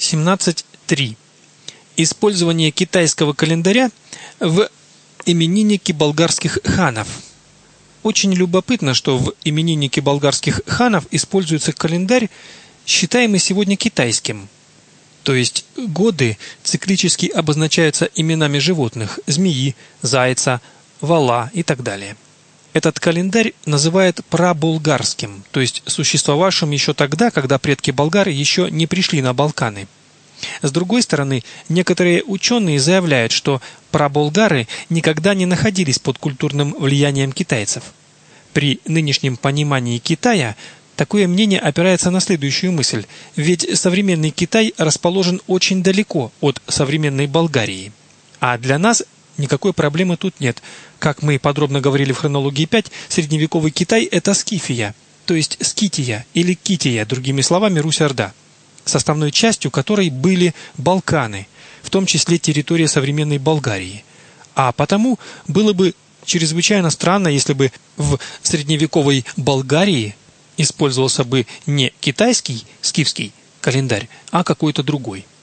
17.3. Использование китайского календаря в имениннике болгарских ханов. Очень любопытно, что в имениннике болгарских ханов используется календарь, считаемый сегодня китайским. То есть годы циклически обозначаются именами животных – змеи, зайца, вола и так далее. Этот календарь называют праболгарским, то есть существовавшим еще тогда, когда предки болгар еще не пришли на Балканы. С другой стороны, некоторые ученые заявляют, что праболгары никогда не находились под культурным влиянием китайцев. При нынешнем понимании Китая такое мнение опирается на следующую мысль, ведь современный Китай расположен очень далеко от современной Болгарии. А для нас никакой проблемы тут нет. Как мы подробно говорили в хронологии 5, средневековый Китай – это Скифия, то есть Скития или Кития, другими словами Русь-Орда, составной частью которой были Балканы, в том числе территория современной Болгарии. А потому было бы чрезвычайно странно, если бы в средневековой Болгарии использовался бы не китайский, скифский календарь, а какой-то другой.